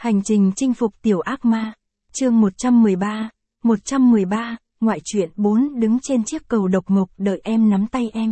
Hành trình chinh phục tiểu ác ma. Chương 113, ngoại truyện 4 đứng trên chiếc cầu độc mộc đợi em nắm tay em.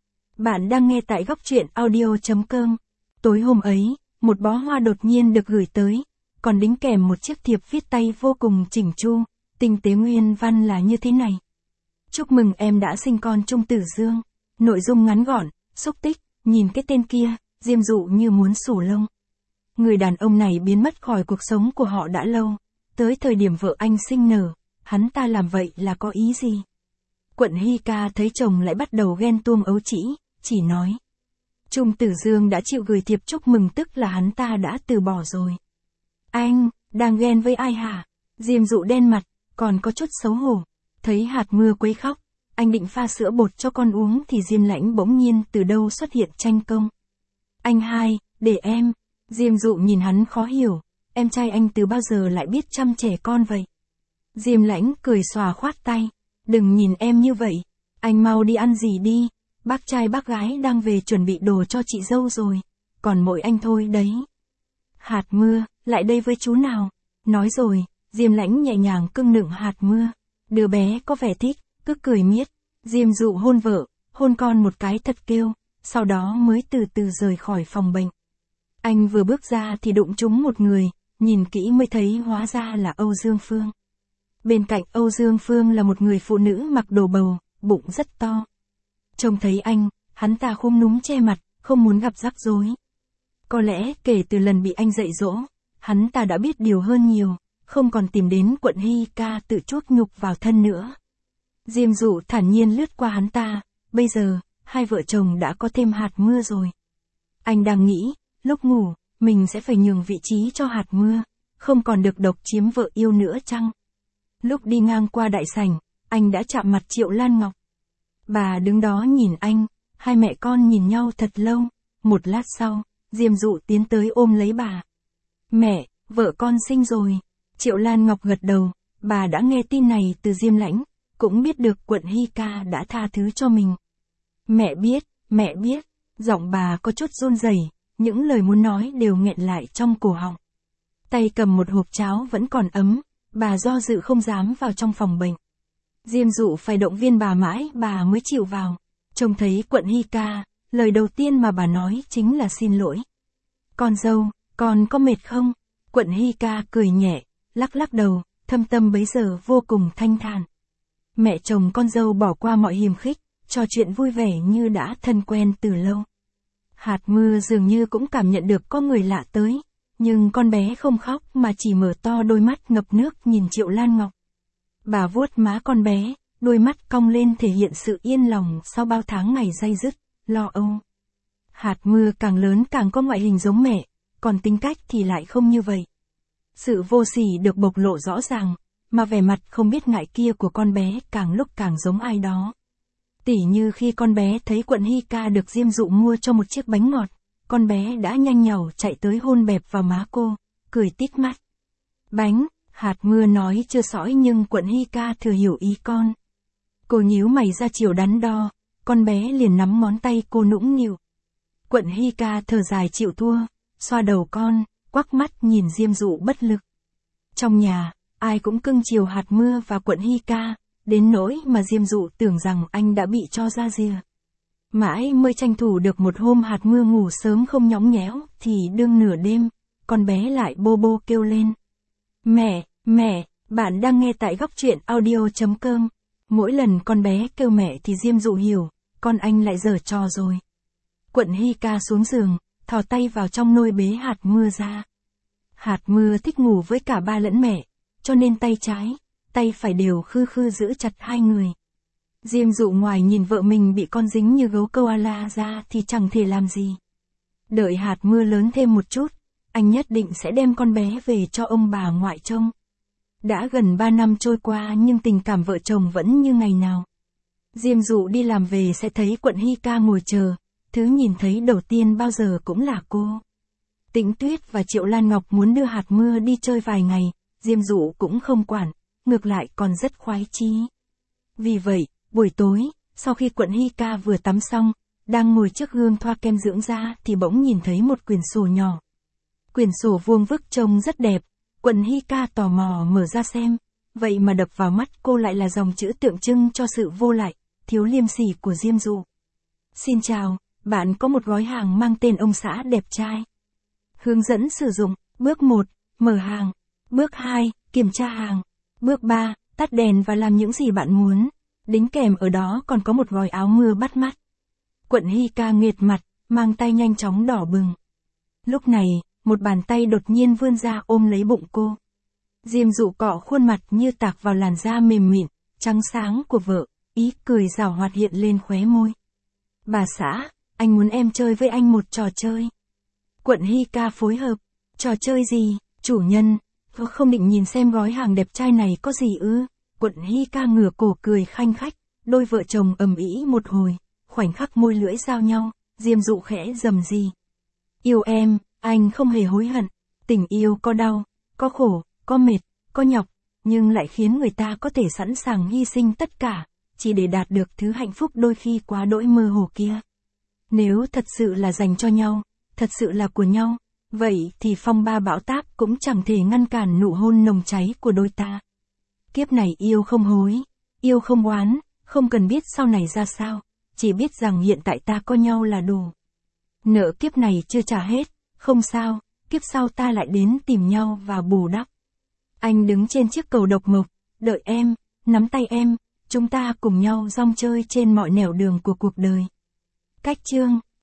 Bạn đang nghe tại góc truyện audio.com. Tối hôm ấy, một bó hoa đột nhiên được gửi tới, còn đính kèm một chiếc thiệp viết tay vô cùng chỉnh chu, tinh tế nguyên văn là như thế này. Chúc mừng em đã sinh con Trung Tử Dương. Nội dung ngắn gọn, xúc tích, nhìn cái tên kia, diêm dụ như muốn xù lông. Người đàn ông này biến mất khỏi cuộc sống của họ đã lâu, tới thời điểm vợ anh sinh nở, hắn ta làm vậy là có ý gì? Quận Hy Ca thấy chồng lại bắt đầu ghen tuông ấu trĩ, chỉ nói. Trung Tử Dương đã chịu gửi thiệp chúc mừng tức là hắn ta đã từ bỏ rồi. Anh, đang ghen với ai hả? Diêm dụ đen mặt, còn có chút xấu hổ. Thấy hạt mưa quấy khóc, anh định pha sữa bột cho con uống thì Diêm Lãnh bỗng nhiên từ đâu xuất hiện tranh công. Anh hai, để em. Diêm dụ nhìn hắn khó hiểu, em trai anh từ bao giờ lại biết chăm trẻ con vậy? Diêm Lãnh cười xòa khoát tay, đừng nhìn em như vậy, anh mau đi ăn gì đi, bác trai bác gái đang về chuẩn bị đồ cho chị dâu rồi, còn mỗi anh thôi đấy. Hạt mưa, lại đây với chú nào? Nói rồi, Diêm Lãnh nhẹ nhàng cưng nựng hạt mưa, đứa bé có vẻ thích, cứ cười miết. Diêm dụ hôn vợ, hôn con một cái thật kêu, sau đó mới từ từ rời khỏi phòng bệnh. Anh vừa bước ra thì đụng trúng một người, nhìn kỹ mới thấy hóa ra là Âu Dương Phương. Bên cạnh Âu Dương Phương là một người phụ nữ mặc đồ bầu, bụng rất to. Trông thấy anh, hắn ta khúm núm che mặt, không muốn gặp rắc rối. Có lẽ kể từ lần bị anh dạy dỗ, hắn ta đã biết điều hơn nhiều, không còn tìm đến quận Hy Ca tự chuốc nhục vào thân nữa. Diêm dụ thản nhiên lướt qua hắn ta, bây giờ, hai vợ chồng đã có thêm hạt mưa rồi. Anh đang nghĩ, lúc ngủ, mình sẽ phải nhường vị trí cho hạt mưa, không còn được độc chiếm vợ yêu nữa chăng? Lúc đi ngang qua đại sảnh, anh đã chạm mặt Triệu Lan Ngọc. Bà đứng đó nhìn anh, hai mẹ con nhìn nhau thật lâu, một lát sau, Diêm dụ tiến tới ôm lấy bà. Mẹ, vợ con sinh rồi. Triệu Lan Ngọc gật đầu, bà đã nghe tin này từ Diêm Lãnh, cũng biết được quận Hy Ca đã tha thứ cho mình. Mẹ biết, giọng bà có chút run rẩy. Những lời muốn nói đều nghẹn lại trong cổ họng. Tay cầm một hộp cháo vẫn còn ấm, bà do dự không dám vào trong phòng bệnh. Diêm dụ phải động viên bà mãi bà mới chịu vào. Trông thấy quận Hy Ca, lời đầu tiên mà bà nói chính là xin lỗi. Con dâu, con có mệt không? Quận Hy Ca cười nhẹ, lắc lắc đầu, thâm tâm bấy giờ vô cùng thanh thản. Mẹ chồng con dâu bỏ qua mọi hiềm khích, trò chuyện vui vẻ như đã thân quen từ lâu. Hạt mưa dường như cũng cảm nhận được có người lạ tới, nhưng con bé không khóc mà chỉ mở to đôi mắt ngập nước nhìn Triệu Lan Ngọc. Bà vuốt má con bé, đôi mắt cong lên thể hiện sự yên lòng sau bao tháng ngày day dứt, lo âu. Hạt mưa càng lớn càng có ngoại hình giống mẹ, còn tính cách thì lại không như vậy. Sự vô sỉ được bộc lộ rõ ràng, mà vẻ mặt không biết ngại kia của con bé càng lúc càng giống ai đó. Tỉ như khi con bé thấy quận Hy Ca được Diêm dụ mua cho một chiếc bánh ngọt, con bé đã nhanh nhảu chạy tới hôn bẹp vào má cô, cười tít mắt. Bánh, hạt mưa nói chưa sõi nhưng quận Hy Ca thừa hiểu ý con. Cô nhíu mày ra chiều đắn đo, con bé liền nắm ngón tay cô nũng nịu. Quận Hy Ca thở dài chịu thua, xoa đầu con, quắc mắt nhìn Diêm dụ bất lực. Trong nhà, ai cũng cưng chiều hạt mưa và quận Hy Ca. Đến nỗi mà Diêm dụ tưởng rằng anh đã bị cho ra rìa. Mãi mới tranh thủ được một hôm hạt mưa ngủ sớm không nhõng nhẽo, thì đương nửa đêm, con bé lại bô bô kêu lên. Mẹ, bạn đang nghe tại góc truyện audio.com. Mỗi lần con bé kêu mẹ thì Diêm dụ hiểu, con anh lại giở trò rồi. Quận Hy Ca xuống giường, thò tay vào trong nôi bế hạt mưa ra. Hạt mưa thích ngủ với cả ba lẫn mẹ, cho nên tay trái, tay phải đều khư khư giữ chặt hai người. Diêm dụ ngoài nhìn vợ mình bị con dính như gấu koala ra thì chẳng thể làm gì. Đợi hạt mưa lớn thêm một chút, anh nhất định sẽ đem con bé về cho ông bà ngoại trông. Đã gần 3 năm trôi qua nhưng tình cảm vợ chồng vẫn như ngày nào. Diêm dụ đi làm về sẽ thấy quận Hy Ca ngồi chờ, thứ nhìn thấy đầu tiên bao giờ cũng là cô. Tĩnh Tuyết và Triệu Lan Ngọc muốn đưa hạt mưa đi chơi vài ngày, Diêm dụ cũng không quản. Ngược lại còn rất khoái chí. Vì vậy, buổi tối, sau khi quận Hy Ca vừa tắm xong, đang ngồi trước gương thoa kem dưỡng da thì bỗng nhìn thấy một quyển sổ nhỏ. Quyển sổ vuông vức trông rất đẹp, Quận Hy Ca tò mò mở ra xem, vậy mà đập vào mắt cô lại là dòng chữ tượng trưng cho sự vô lại, thiếu liêm sỉ của Diêm Dụ. Xin chào, bạn có một gói hàng mang tên ông xã đẹp trai. Hướng dẫn sử dụng, bước 1, mở hàng. Bước 2, kiểm tra hàng. Bước 3, tắt đèn và làm những gì bạn muốn. Đính kèm ở đó còn có một gói áo mưa bắt mắt. Quận Hy Ca nghệt mặt, mang tay nhanh chóng đỏ bừng. Lúc này, một bàn tay đột nhiên vươn ra ôm lấy bụng cô. Diêm Dụ cọ khuôn mặt như tạc vào làn da mềm mịn, trắng sáng của vợ, ý cười giảo hoạt hiện lên khóe môi. Bà xã, anh muốn em chơi với anh một trò chơi. Quận Hy Ca phối hợp. Trò chơi gì, chủ nhân? Không định nhìn xem gói hàng đẹp trai này có gì ư? Quận Hy Ca ngửa cổ cười khanh khách, đôi vợ chồng ầm ĩ một hồi, khoảnh khắc môi lưỡi giao nhau, Diêm Dụ khẽ rầm rì. Yêu em, anh không hề hối hận. Tình yêu có đau, có khổ, có mệt, có nhọc, nhưng lại khiến người ta có thể sẵn sàng hy sinh tất cả, chỉ để đạt được thứ hạnh phúc đôi khi quá đỗi mơ hồ kia. Nếu thật sự là dành cho nhau, thật sự là của nhau, vậy thì phong ba bão táp cũng chẳng thể ngăn cản nụ hôn nồng cháy của đôi ta. Kiếp này yêu không hối, yêu không oán, không cần biết sau này ra sao, chỉ biết rằng hiện tại ta có nhau là đủ. Nợ kiếp này chưa trả hết, không sao, kiếp sau ta lại đến tìm nhau và bù đắp. Anh đứng trên chiếc cầu độc mộc, đợi em, nắm tay em, chúng ta cùng nhau rong chơi trên mọi nẻo đường của cuộc đời. Cách chương